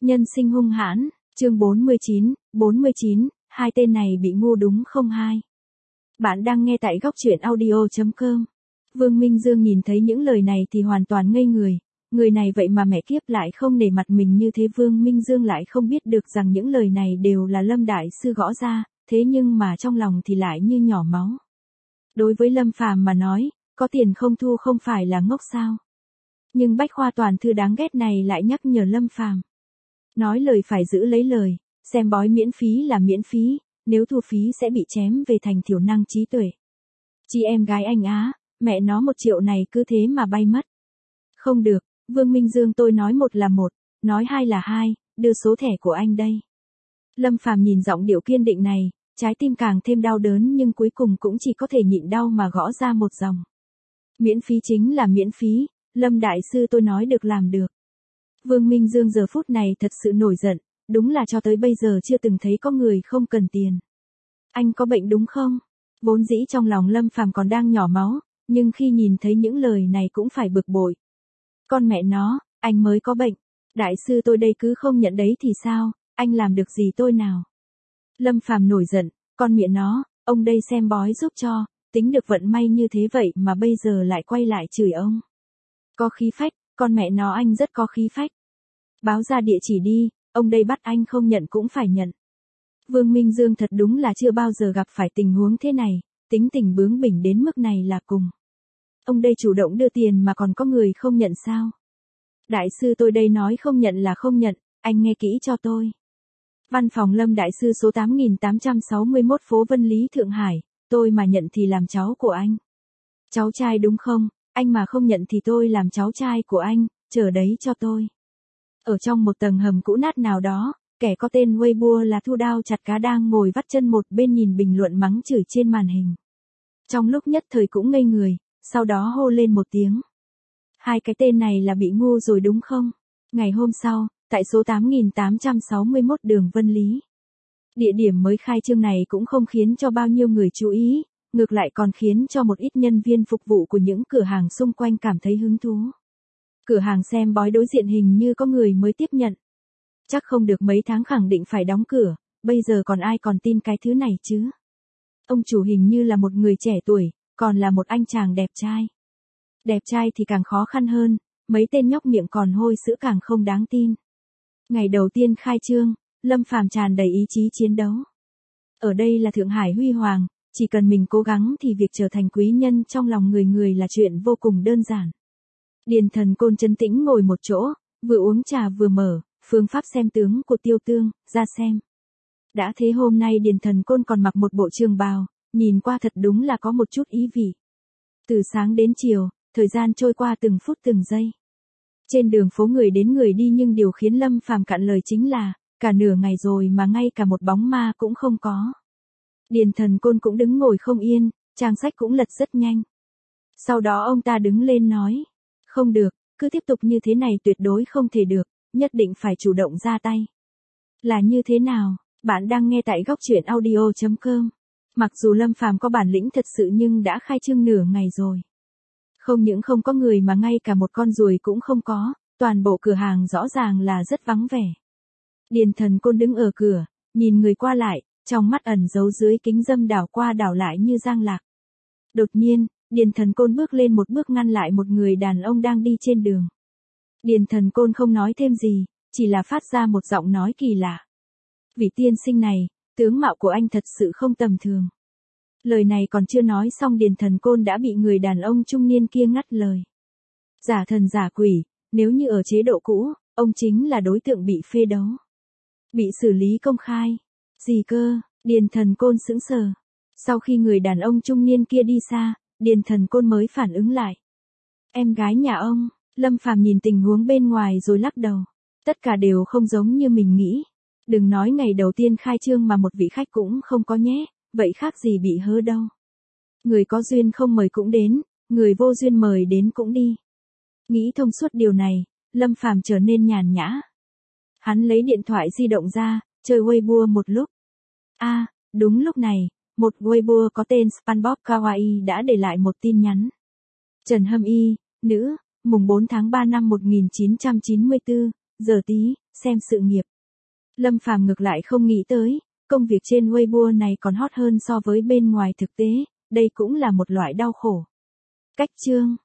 Nhân sinh hung hãn, chương 49, hai tên này bị ngu đúng không hai. Bạn đang nghe tại góc truyện audio.com. Vương Minh Dương nhìn thấy những lời này thì hoàn toàn ngây người. Người này vậy mà mẹ kiếp lại không nể mặt mình như thế. Vương Minh Dương lại không biết được rằng những lời này đều là Lâm Đại Sư gõ ra, thế nhưng mà trong lòng thì lại như nhỏ máu. Đối với Lâm Phàm mà nói, có tiền không thu không phải là ngốc sao. Nhưng bách khoa toàn thư đáng ghét này lại nhắc nhở Lâm Phàm. Nói lời phải giữ lấy lời, xem bói miễn phí là miễn phí, nếu thu phí sẽ bị chém về thành thiểu năng trí tuệ. Chị em gái anh á, mẹ nó 1 triệu này cứ thế mà bay mất. Không được, Vương Minh Dương, tôi nói 1 là 1, nói 2 là 2, đưa số thẻ của anh đây. Lâm Phàm nhìn giọng điệu kiên định này, trái tim càng thêm đau đớn nhưng cuối cùng cũng chỉ có thể nhịn đau mà gõ ra một dòng. Miễn phí chính là miễn phí, Lâm Đại Sư tôi nói được làm được. Vương Minh Dương giờ phút này thật sự nổi giận, đúng là cho tới bây giờ chưa từng thấy có người không cần tiền. Anh có bệnh đúng không? Vốn dĩ trong lòng Lâm Phàm còn đang nhỏ máu, nhưng khi nhìn thấy những lời này cũng phải bực bội. Con mẹ nó, anh mới có bệnh. Đại sư tôi đây cứ không nhận đấy thì sao, anh làm được gì tôi nào? Lâm Phàm nổi giận, con mẹ nó, ông đây xem bói giúp cho, tính được vận may như thế vậy mà bây giờ lại quay lại chửi ông. Có khí phách, con mẹ nó anh rất có khí phách. Báo ra địa chỉ đi, ông đây bắt anh không nhận cũng phải nhận. Vương Minh Dương thật đúng là chưa bao giờ gặp phải tình huống thế này, tính tình bướng bỉnh đến mức này là cùng. Ông đây chủ động đưa tiền mà còn có người không nhận sao? Đại sư tôi đây nói không nhận là không nhận, anh nghe kỹ cho tôi. Văn phòng Lâm Đại Sư số 8861 phố Vân Lý Thượng Hải, tôi mà nhận thì làm cháu của anh. Cháu trai đúng không, anh mà không nhận thì tôi làm cháu trai của anh, chờ đấy cho tôi. Ở trong một tầng hầm cũ nát nào đó, kẻ có tên Weibo là Thu Đao Chặt Cá đang ngồi vắt chân một bên nhìn bình luận mắng chửi trên màn hình. Trong lúc nhất thời cũng ngây người, sau đó hô lên một tiếng. Hai cái tên này là bị ngu rồi đúng không? Ngày hôm sau, tại số 8861 đường Vân Lý. Địa điểm mới khai trương này cũng không khiến cho bao nhiêu người chú ý, ngược lại còn khiến cho một ít nhân viên phục vụ của những cửa hàng xung quanh cảm thấy hứng thú. Cửa hàng xem bói đối diện hình như có người mới tiếp nhận. Chắc không được mấy tháng khẳng định phải đóng cửa, bây giờ còn ai còn tin cái thứ này chứ? Ông chủ hình như là một người trẻ tuổi, còn là một anh chàng đẹp trai. Đẹp trai thì càng khó khăn hơn, mấy tên nhóc miệng còn hôi sữa càng không đáng tin. Ngày đầu tiên khai trương, Lâm Phàm tràn đầy ý chí chiến đấu. Ở đây là Thượng Hải huy hoàng, chỉ cần mình cố gắng thì việc trở thành quý nhân trong lòng người người là chuyện vô cùng đơn giản. Điền Thần Côn trấn tĩnh ngồi một chỗ, vừa uống trà vừa mở phương pháp xem tướng của Tiêu Tương ra xem. Đã thế hôm nay Điền Thần Côn còn mặc một bộ trường bào, nhìn qua thật đúng là có một chút ý vị. Từ sáng đến chiều, thời gian trôi qua từng phút từng giây. Trên đường phố người đến người đi nhưng điều khiến Lâm Phàm cạn lời chính là, cả nửa ngày rồi mà ngay cả một bóng ma cũng không có. Điền Thần Côn cũng đứng ngồi không yên, trang sách cũng lật rất nhanh. Sau đó ông ta đứng lên nói, không được, cứ tiếp tục như thế này tuyệt đối không thể được, nhất định phải chủ động ra tay. Là như thế nào? Bạn đang nghe tại góc truyện audio.com. Mặc dù Lâm Phàm có bản lĩnh thật sự nhưng đã khai trương nửa ngày rồi. Không những không có người mà ngay cả một con ruồi cũng không có, toàn bộ cửa hàng rõ ràng là rất vắng vẻ. Điền Thần Côn đứng ở cửa, nhìn người qua lại, trong mắt ẩn giấu dưới kính dâm đảo qua đảo lại như giang lạc. Đột nhiên, Điền Thần Côn bước lên một bước ngăn lại một người đàn ông đang đi trên đường. Điền Thần Côn không nói thêm gì, chỉ là phát ra một giọng nói kỳ lạ. Vị tiên sinh này, tướng mạo của anh thật sự không tầm thường. Lời này còn chưa nói xong Điền Thần Côn đã bị người đàn ông trung niên kia ngắt lời. Giả thần giả quỷ, nếu như ở chế độ cũ, ông chính là đối tượng bị phê đấu. Bị xử lý công khai. Gì cơ? Điền Thần Côn sững sờ. Sau khi người đàn ông trung niên kia đi xa, Điền Thần Côn mới phản ứng lại. Em gái nhà ông. Lâm Phàm nhìn tình huống bên ngoài rồi lắc đầu. Tất cả đều không giống như mình nghĩ. Đừng nói ngày đầu tiên khai trương mà một vị khách cũng không có nhé, vậy khác gì bị hớ đâu. Người có duyên không mời cũng đến, người vô duyên mời đến cũng đi. Nghĩ thông suốt điều này, Lâm Phàm trở nên nhàn nhã. Hắn lấy điện thoại di động ra, chơi Weibo một lúc. Đúng lúc này, một Weibo có tên SpongeBob Kawaii đã để lại một tin nhắn. Trần Hâm Y, nữ, mùng 4 tháng 3 năm 1994, giờ tí, xem sự nghiệp. Lâm Phàm ngược lại không nghĩ tới, công việc trên Weibo này còn hot hơn so với bên ngoài thực tế, đây cũng là một loại đau khổ. Cách chương